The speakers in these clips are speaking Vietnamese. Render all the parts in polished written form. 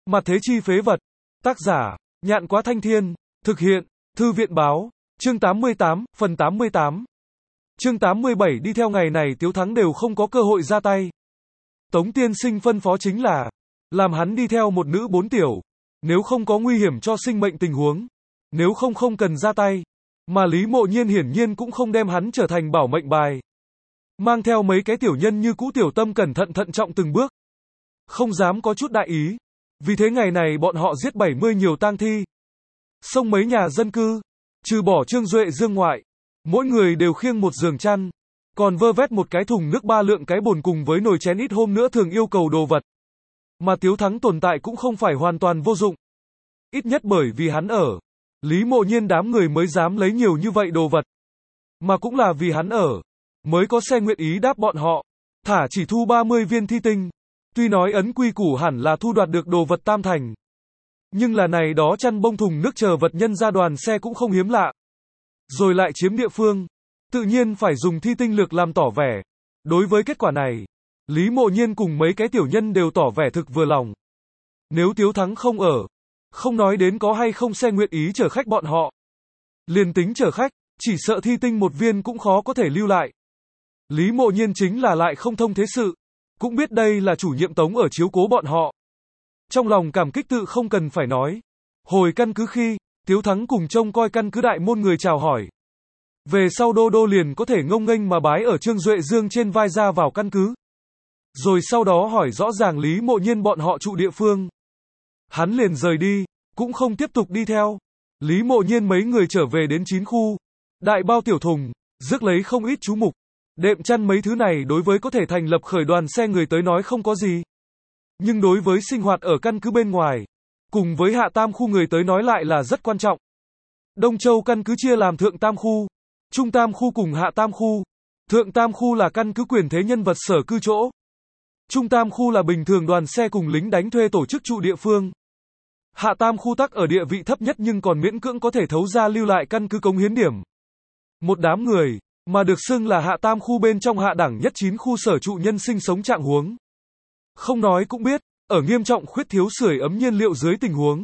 Mặt thế chi phế vật. Tác giả, Nhạn Quá Thanh Thiên. Thực hiện, Thư viện Báo. Chương 88, phần 88. Chương 87 đi theo ngày này Tiếu Thắng đều không có cơ hội ra tay. Tống tiên sinh phân phó chính là làm hắn đi theo một nữ 4 tiểu. Nếu không có nguy hiểm cho sinh mệnh tình huống. Nếu không cần ra tay. Mà Lý Mộ Nhiên hiển nhiên cũng không đem hắn trở thành bảo mệnh bài. Mang theo mấy cái tiểu nhân như cũ tiểu tâm cẩn thận trọng từng bước. Không dám có chút đại ý. Vì thế ngày này bọn họ giết 70 nhiều tang thi. Xông mấy nhà dân cư. Trừ bỏ Trương Duệ Dương ngoại. Mỗi người đều khiêng một giường chăn. Còn vơ vét một cái thùng nước 3 lượng cái bồn cùng với nồi chén ít hôm nữa thường yêu cầu đồ vật. Mà Tiếu Thắng tồn tại cũng không phải hoàn toàn vô dụng. Ít nhất bởi vì hắn ở. Lý Mộ Nhiên đám người mới dám lấy nhiều như vậy đồ vật. Mà cũng là vì hắn ở. Mới có xe nguyện ý đáp bọn họ. Thả chỉ thu 30 viên thi tinh. Tuy nói ấn quy củ hẳn là thu đoạt được đồ vật tam thành. Nhưng là này đó chăn bông thùng nước chờ vật nhân ra đoàn xe cũng không hiếm lạ. Rồi lại chiếm địa phương. Tự nhiên phải dùng thi tinh lược làm tỏ vẻ. Đối với kết quả này, Lý Mộ Nhiên cùng mấy cái tiểu nhân đều tỏ vẻ thực vừa lòng. Nếu Tiếu Thắng không ở, không nói đến có hay không xe nguyện ý chở khách bọn họ. Liền tính chở khách, chỉ sợ thi tinh một viên cũng khó có thể lưu lại. Lý Mộ Nhiên chính là lại không thông thế sự. Cũng biết đây là chủ nhiệm Tống ở chiếu cố bọn họ. Trong lòng cảm kích tự không cần phải nói. Hồi căn cứ khi, Tiếu Thắng cùng trông coi căn cứ đại môn người chào hỏi. Về sau Đô Đô liền có thể ngông nghênh mà bái ở Trương Duệ Dương trên vai ra vào căn cứ. Rồi sau đó hỏi rõ ràng Lý Mộ Nhiên bọn họ trụ địa phương. Hắn liền rời đi, cũng không tiếp tục đi theo. Lý Mộ Nhiên mấy người trở về đến 9 khu. Đại bao tiểu thùng, rước lấy không ít chú mục. Đệm chăn mấy thứ này đối với có thể thành lập khởi đoàn xe người tới nói không có gì. Nhưng đối với sinh hoạt ở căn cứ bên ngoài, cùng với hạ tam khu người tới nói lại là rất quan trọng. Đông Châu căn cứ chia làm thượng tam khu, trung tam khu cùng hạ tam khu. Thượng tam khu là căn cứ quyền thế nhân vật sở cư chỗ. Trung tam khu là bình thường đoàn xe cùng lính đánh thuê tổ chức trụ địa phương. Hạ tam khu tắc ở địa vị thấp nhất nhưng còn miễn cưỡng có thể thấu ra lưu lại căn cứ cống hiến điểm. Một đám người, mà được xưng là hạ tam khu bên trong hạ đẳng nhất 9 khu sở trụ nhân sinh sống trạng huống. Không nói cũng biết, ở nghiêm trọng khuyết thiếu sưởi ấm nhiên liệu dưới tình huống.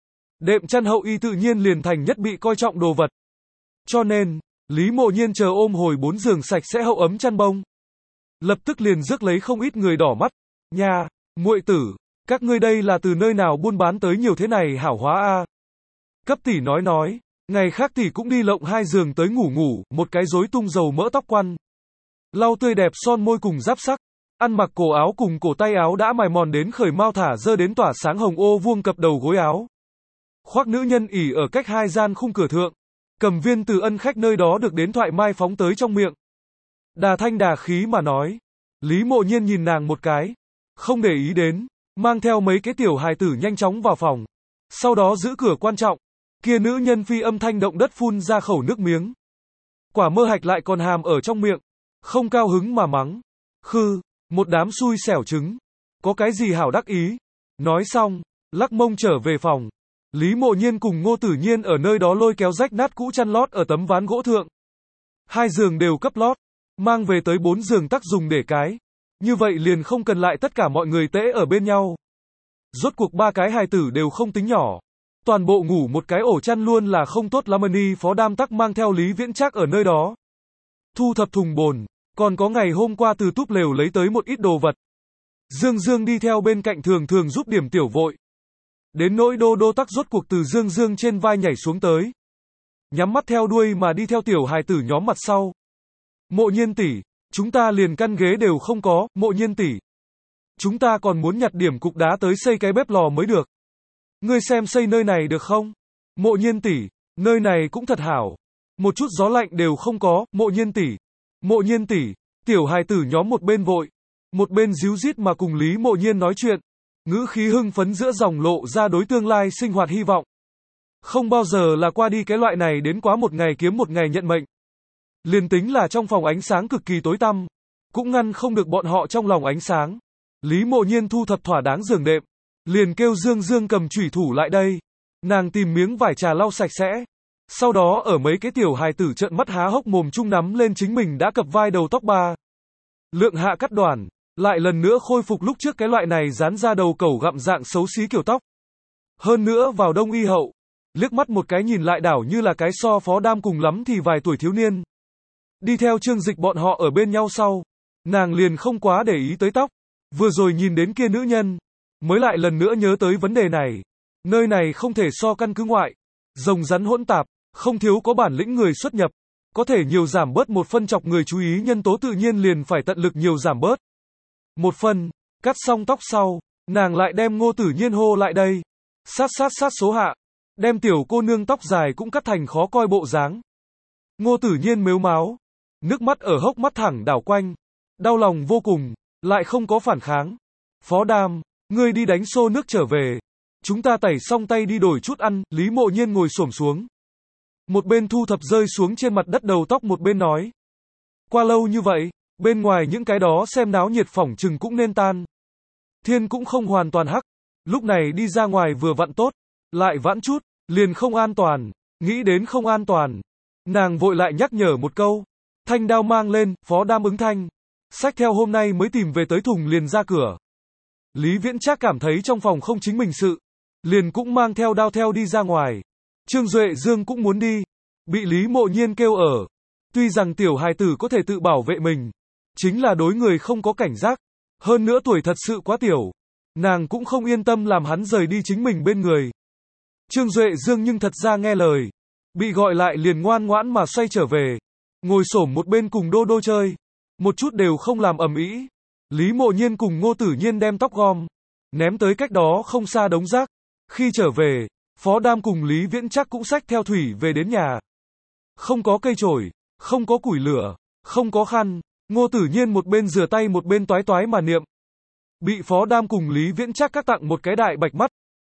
Đệm chăn hậu y tự nhiên liền thành nhất bị coi trọng đồ vật. Cho nên, Lý Mộ Nhiên chờ ôm hồi 4 giường sạch sẽ hậu ấm chăn bông. Lập tức liền rước lấy không ít người đỏ mắt. Nha, muội tử, các ngươi đây là từ nơi nào buôn bán tới nhiều thế này hảo hóa a? Cấp tỷ nói, ngày khác tỷ cũng đi lộng 2 giường tới ngủ, một cái rối tung dầu mỡ tóc quăn. Lau tươi đẹp son môi cùng giáp sắc. Ăn mặc cổ áo cùng cổ tay áo đã mài mòn đến khởi mau thả dơ đến tỏa sáng hồng ô vuông cập đầu gối áo. Khoác nữ nhân ỉ ở cách 2 gian khung cửa thượng. Cầm viên từ ân khách nơi đó được đến thoại mai phóng tới trong miệng. Đà thanh đà khí mà nói. Lý Mộ Nhiên nhìn nàng một cái. Không để ý đến. Mang theo mấy cái tiểu hài tử nhanh chóng vào phòng. Sau đó giữ cửa quan trọng. Kia nữ nhân phi âm thanh động đất phun ra khẩu nước miếng. Quả mơ hạch lại còn hàm ở trong miệng. Không cao hứng mà mắng. Khư, một đám xui xẻo trứng. Có cái gì hảo đắc ý. Nói xong, lắc mông trở về phòng. Lý Mộ Nhiên cùng Ngô Tử Nhiên ở nơi đó lôi kéo rách nát cũ chăn lót ở tấm ván gỗ thượng. 2 giường đều cấp lót. Mang về tới 4 giường tắc dùng để cái. Như vậy liền không cần lại tất cả mọi người tễ ở bên nhau. Rốt cuộc 3 cái hài tử đều không tính nhỏ. Toàn bộ ngủ một cái ổ chăn luôn là không tốt lắm. Ni phó đam tắc mang theo Lý Viễn Trác ở nơi đó. Thu thập thùng bồn. Còn có ngày hôm qua từ túp lều lấy tới một ít đồ vật. Dương Dương đi theo bên cạnh thường giúp điểm tiểu vội. Đến nỗi Đô Đô tắc rốt cuộc từ Dương Dương trên vai nhảy xuống tới. Nhắm mắt theo đuôi mà đi theo tiểu hài tử nhóm mặt sau. Mộ Nhiên tỷ, chúng ta liền căn ghế đều không có, Mộ Nhiên tỷ. Chúng ta còn muốn nhặt điểm cục đá tới xây cái bếp lò mới được. Ngươi xem xây nơi này được không? Mộ Nhiên tỷ, nơi này cũng thật hảo. Một chút gió lạnh đều không có, Mộ Nhiên tỷ. Mộ Nhiên tỷ, tiểu hài tử nhóm một bên vội, một bên díu dít mà cùng Lý Mộ Nhiên nói chuyện. Ngữ khí hưng phấn giữa dòng lộ ra đối tương lai sinh hoạt hy vọng. Không bao giờ là qua đi cái loại này đến quá một ngày kiếm một ngày nhận mệnh. Liền tính là trong phòng ánh sáng cực kỳ tối tăm, cũng ngăn không được bọn họ trong lòng ánh sáng. Lý Mộ Nhiên thu thập thỏa đáng giường đệm, liền kêu Dương Dương cầm chủy thủ lại đây. Nàng tìm miếng vải trà lau sạch sẽ. Sau đó ở mấy cái tiểu hài tử trợn mắt há hốc mồm chung nắm lên chính mình đã cập vai đầu tóc ba. Lượng hạ cắt đoàn, lại lần nữa khôi phục lúc trước cái loại này dán ra đầu cẩu gặm dạng xấu xí kiểu tóc. Hơn nữa vào đông y hậu, liếc mắt một cái nhìn lại đảo như là cái so Phó Đam cùng lắm thì vài tuổi thiếu niên. Đi theo Trương Dịch bọn họ ở bên nhau sau, nàng liền không quá để ý tới tóc. Vừa rồi nhìn đến kia nữ nhân, mới lại lần nữa nhớ tới vấn đề này. Nơi này không thể so căn cứ ngoại, rồng rắn hỗn tạp, không thiếu có bản lĩnh người xuất nhập, có thể nhiều giảm bớt một phân chọc người chú ý nhân tố tự nhiên liền phải tận lực nhiều giảm bớt. Một phân, cắt xong tóc sau, nàng lại đem Ngô Tử Nhiên hô lại đây. Sát số hạ, đem tiểu cô nương tóc dài cũng cắt thành khó coi bộ dáng. Ngô Tử Nhiên mếu máo, nước mắt ở hốc mắt thẳng đảo quanh, đau lòng vô cùng, lại không có phản kháng. Phó Đam, ngươi đi đánh xô nước trở về, chúng ta tẩy xong tay đi đổi chút ăn. Lý Mộ Nhiên ngồi xổm xuống, một bên thu thập rơi xuống trên mặt đất đầu tóc một bên nói. Qua lâu như vậy, bên ngoài những cái đó xem náo nhiệt phỏng chừng cũng nên tan. Thiên cũng không hoàn toàn hắc, lúc này đi ra ngoài vừa vặn tốt, lại vãn chút, liền không an toàn. Nghĩ đến không an toàn, nàng vội lại nhắc nhở một câu. Thanh đao mang lên, Phó Đam ứng thanh. Xách theo hôm nay mới tìm về tới thùng liền ra cửa. Lý Viễn Trác cảm thấy trong phòng không chính mình sự, liền cũng mang theo đao theo đi ra ngoài. Trương Duệ Dương cũng muốn đi, bị Lý Mộ Nhiên kêu ở. Tuy rằng tiểu hài tử có thể tự bảo vệ mình, chính là đối người không có cảnh giác, hơn nữa tuổi thật sự quá tiểu, nàng cũng không yên tâm làm hắn rời đi chính mình bên người. Trương Duệ Dương nhưng thật ra nghe lời, bị gọi lại liền ngoan ngoãn mà xoay trở về, ngồi xổm một bên cùng Đô Đô chơi, một chút đều không làm ầm ĩ. Lý Mộ Nhiên cùng Ngô Tử Nhiên đem tóc gom, ném tới cách đó không xa đống rác. Khi trở về, Phó Đam cùng Lý Viễn Trác cũng xách theo thủy về đến nhà. Không có cây chổi, không có củi lửa, không có khăn, Ngô Tử Nhiên một bên rửa tay một bên toái toái mà niệm. Bị Phó Đam cùng Lý Viễn Trác các tặng một cái đại bạch mắt.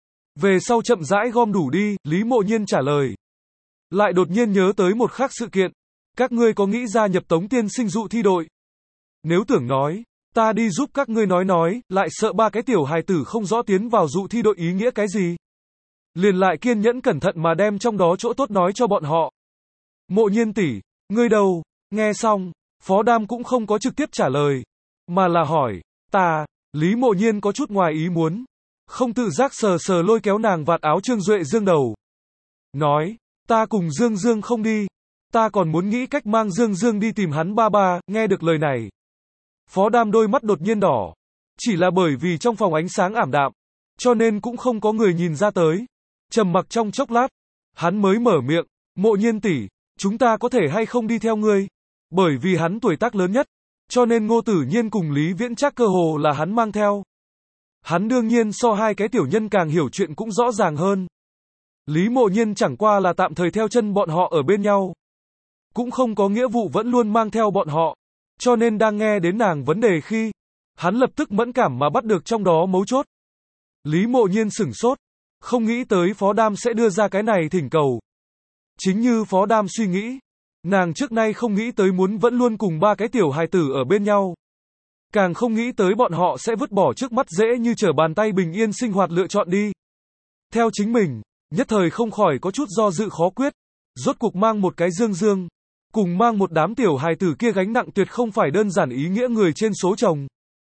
Về sau chậm rãi gom đủ đi, Lý Mộ Nhiên trả lời. Lại đột nhiên nhớ tới một khác sự kiện. Các ngươi có nghĩ gia nhập Tống tiên sinh dụ thi đội? Nếu tưởng nói, ta đi giúp các ngươi nói, lại sợ ba cái tiểu hài tử không rõ tiến vào dụ thi đội ý nghĩa cái gì. Liền lại kiên nhẫn cẩn thận mà đem trong đó chỗ tốt nói cho bọn họ. Mộ Nhiên tỷ, ngươi đâu? Nghe xong, Phó Đam cũng không có trực tiếp trả lời, mà là hỏi, ta. Lý Mộ Nhiên có chút ngoài ý muốn, không tự giác sờ lôi kéo nàng vạt áo Trương Duệ Dương đầu. Nói, ta cùng Dương Dương không đi, ta còn muốn nghĩ cách mang Dương Dương đi tìm hắn ba ba. Nghe được lời này, Phó Đam đôi mắt đột nhiên đỏ, chỉ là bởi vì trong phòng ánh sáng ảm đạm, cho nên cũng không có người nhìn ra tới. Trầm mặc trong chốc lát, hắn mới mở miệng, Mộ Nhiên tỷ, chúng ta có thể hay không đi theo ngươi? Bởi vì hắn tuổi tác lớn nhất, cho nên Ngô Tử Nhiên cùng Lý Viễn Trác cơ hồ là hắn mang theo. Hắn đương nhiên so hai cái tiểu nhân càng hiểu chuyện cũng rõ ràng hơn. Lý Mộ Nhiên chẳng qua là tạm thời theo chân bọn họ ở bên nhau, cũng không có nghĩa vụ vẫn luôn mang theo bọn họ, cho nên đang nghe đến nàng vấn đề khi, hắn lập tức mẫn cảm mà bắt được trong đó mấu chốt. Lý Mộ Nhiên sửng sốt, không nghĩ tới Phó Đam sẽ đưa ra cái này thỉnh cầu. Chính như Phó Đam suy nghĩ, nàng trước nay không nghĩ tới muốn vẫn luôn cùng ba cái tiểu hài tử ở bên nhau. Càng không nghĩ tới bọn họ sẽ vứt bỏ trước mắt dễ như trở bàn tay bình yên sinh hoạt lựa chọn đi. Theo chính mình, nhất thời không khỏi có chút do dự khó quyết. Rốt cuộc mang một cái Dương Dương, cùng mang một đám tiểu hài tử kia gánh nặng tuyệt không phải đơn giản ý nghĩa người trên số chồng.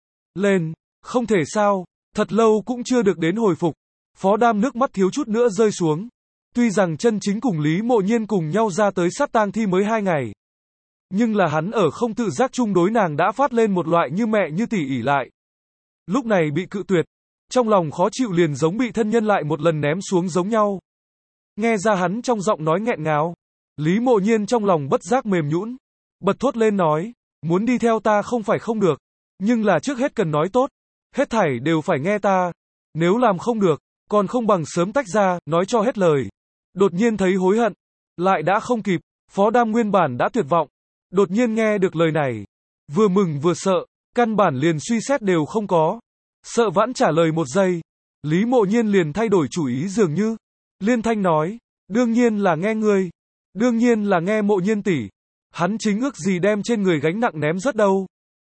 Lên, không thể sao, thật lâu cũng chưa được đến hồi phục. Phó Đam nước mắt thiếu chút nữa rơi xuống. Tuy rằng chân chính cùng Lý Mộ Nhiên cùng nhau ra tới sát tang thi mới 2 ngày. Nhưng là hắn ở không tự giác chung đối nàng đã phát lên một loại như mẹ như tỷ ỷ lại. Lúc này bị cự tuyệt, trong lòng khó chịu liền giống bị thân nhân lại một lần ném xuống giống nhau. Nghe ra hắn trong giọng nói nghẹn ngào, Lý Mộ Nhiên trong lòng bất giác mềm nhũn, bật thốt lên nói, muốn đi theo ta không phải không được, nhưng là trước hết cần nói tốt, hết thảy đều phải nghe ta, nếu làm không được, còn không bằng sớm tách ra, nói cho hết lời. Đột nhiên thấy hối hận, lại đã không kịp, Phó Đam nguyên bản đã tuyệt vọng, đột nhiên nghe được lời này, vừa mừng vừa sợ, căn bản liền suy xét đều không có. Sợ vãn trả lời một giây, Lý Mộ Nhiên liền thay đổi chủ ý dường như, liên thanh nói, đương nhiên là nghe ngươi, đương nhiên là nghe Mộ Nhiên tỷ, hắn chính ước gì đem trên người gánh nặng ném rất đâu.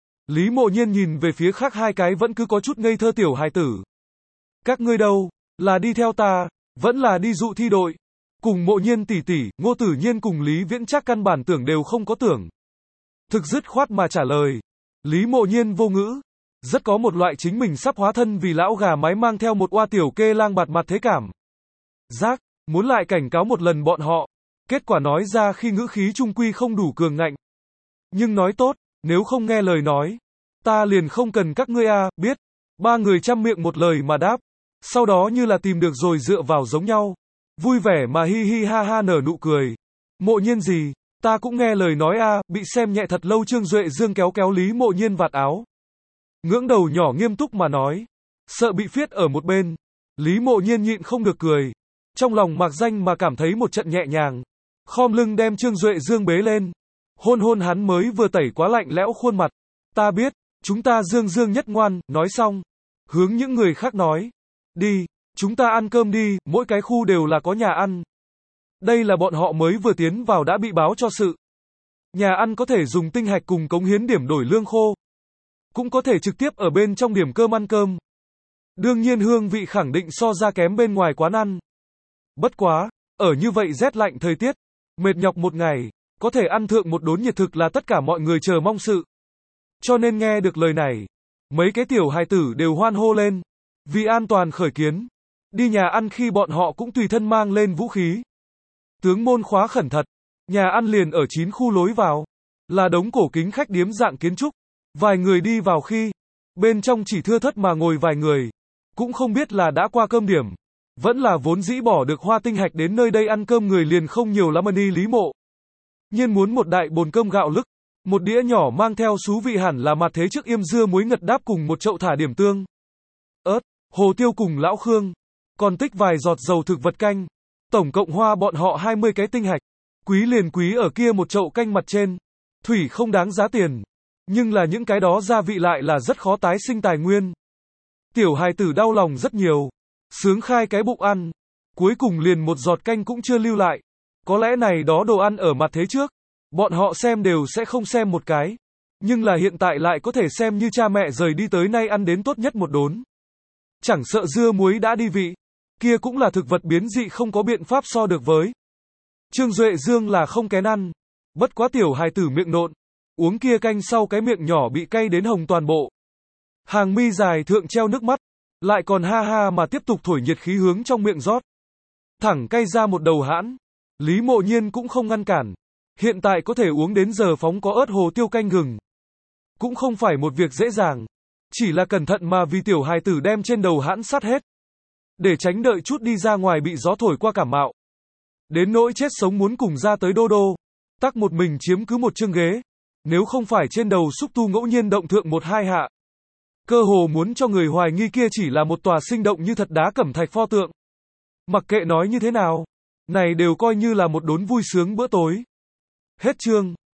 Lý Mộ Nhiên nhìn về phía khác hai cái vẫn cứ có chút ngây thơ tiểu hài tử. Các ngươi đâu, là đi theo ta, vẫn là đi dụ thi đội. Cùng Mộ Nhiên tỷ tỷ, Ngô Tử Nhiên cùng Lý Viễn Trác căn bản tưởng đều không có tưởng. Thực dứt khoát mà trả lời. Lý Mộ Nhiên vô ngữ, Rất có một loại chính mình sắp hóa thân vì lão gà mái mang theo một oa tiểu kê lang bạt mặt thế cảm. Giác, muốn lại cảnh cáo một lần bọn họ. Kết quả nói ra khi ngữ khí trung quy không đủ cường ngạnh. Nhưng nói tốt, nếu không nghe lời nói, ta liền không cần các ngươi biết. Ba người chăm miệng một lời mà đáp. Sau đó như là tìm được rồi dựa vào giống nhau. Vui vẻ mà hi hi ha ha nở nụ cười. Mộ Nhiên gì, ta cũng nghe lời nói bị xem nhẹ thật lâu. Trương Duệ Dương kéo kéo Lý Mộ Nhiên vạt áo. Ngưỡng đầu nhỏ nghiêm túc mà nói. Sợ bị phiết ở một bên. Lý Mộ Nhiên nhịn không được cười. Trong lòng mạc danh mà cảm thấy một trận nhẹ nhàng. Khom lưng đem Trương Duệ Dương bế lên. Hôn hôn hắn mới vừa tẩy quá lạnh lẽo khuôn mặt. Ta biết, chúng ta Dương Dương nhất ngoan, nói xong. Hướng những người khác nói. Đi, chúng ta ăn cơm đi, mỗi cái khu đều là có nhà ăn. Đây là bọn họ mới vừa tiến vào đã bị báo cho sự. Nhà ăn có thể dùng tinh hạch cùng cống hiến điểm đổi lương khô. Cũng có thể trực tiếp ở bên trong điểm cơm ăn cơm. Đương nhiên hương vị khẳng định so ra kém bên ngoài quán ăn. Bất quá, ở như vậy rét lạnh thời tiết, mệt nhọc một ngày, có thể ăn thượng một đốn nhiệt thực là tất cả mọi người chờ mong sự. Cho nên nghe được lời này, mấy cái tiểu hài tử đều hoan hô lên. Vì an toàn khởi kiến, đi nhà ăn khi bọn họ cũng tùy thân mang lên vũ khí. Tướng môn khóa khẩn thật, nhà ăn liền ở 9 khu lối vào, là đống cổ kính khách điếm dạng kiến trúc. Vài người đi vào khi, bên trong chỉ thưa thớt mà ngồi vài người, cũng không biết là đã qua cơm điểm, vẫn là vốn dĩ bỏ được hoa tinh hạch đến nơi đây ăn cơm người liền không nhiều lắm. Đi Lý Mộ Nhiên muốn một đại bồn cơm gạo lứt, một đĩa nhỏ mang theo xú vị hẳn là mặt thế trước yêm dưa muối ngật đáp cùng một chậu thả điểm tương, ớt, hồ tiêu cùng lão khương, còn tích vài giọt dầu thực vật canh. Tổng cộng hoa bọn họ 20 cái tinh hạch. Quý liền quý ở kia một chậu canh mặt trên. Thủy không đáng giá tiền. Nhưng là những cái đó gia vị lại là rất khó tái sinh tài nguyên. Tiểu hài tử đau lòng rất nhiều. Sướng khai cái bụng ăn. Cuối cùng liền một giọt canh cũng chưa lưu lại. Có lẽ này đó đồ ăn ở mặt thế trước. Bọn họ xem đều sẽ không xem một cái. Nhưng là hiện tại lại có thể xem như cha mẹ rời đi tới nay ăn đến tốt nhất một đốn. Chẳng sợ dưa muối đã đi vị. Kia cũng là thực vật biến dị không có biện pháp so được với. Trương Duệ Dương là không kén ăn. Bất quá tiểu hài tử miệng nộn. Uống kia canh sau cái miệng nhỏ bị cay đến hồng toàn bộ. Hàng mi dài thượng treo nước mắt. Lại còn ha ha mà tiếp tục thổi nhiệt khí hướng trong miệng rót. Thẳng cay ra một đầu hãn. Lý Mộ Nhiên cũng không ngăn cản. Hiện tại có thể uống đến giờ phóng có ớt hồ tiêu canh gừng. Cũng không phải một việc dễ dàng. Chỉ là cẩn thận mà vì tiểu hài tử đem trên đầu hãn sát hết. Để tránh đợi chút đi ra ngoài bị gió thổi qua cảm mạo. Đến nỗi chết sống muốn cùng ra tới đô đô. Tắc một mình chiếm cứ một chương ghế. Nếu không phải trên đầu xúc tu ngẫu nhiên động thượng một hai hạ. Cơ hồ muốn cho người hoài nghi kia chỉ là một tòa sinh động như thật đá cẩm thạch pho tượng. Mặc kệ nói như thế nào. Này đều coi như là một đốn vui sướng bữa tối. Hết chương.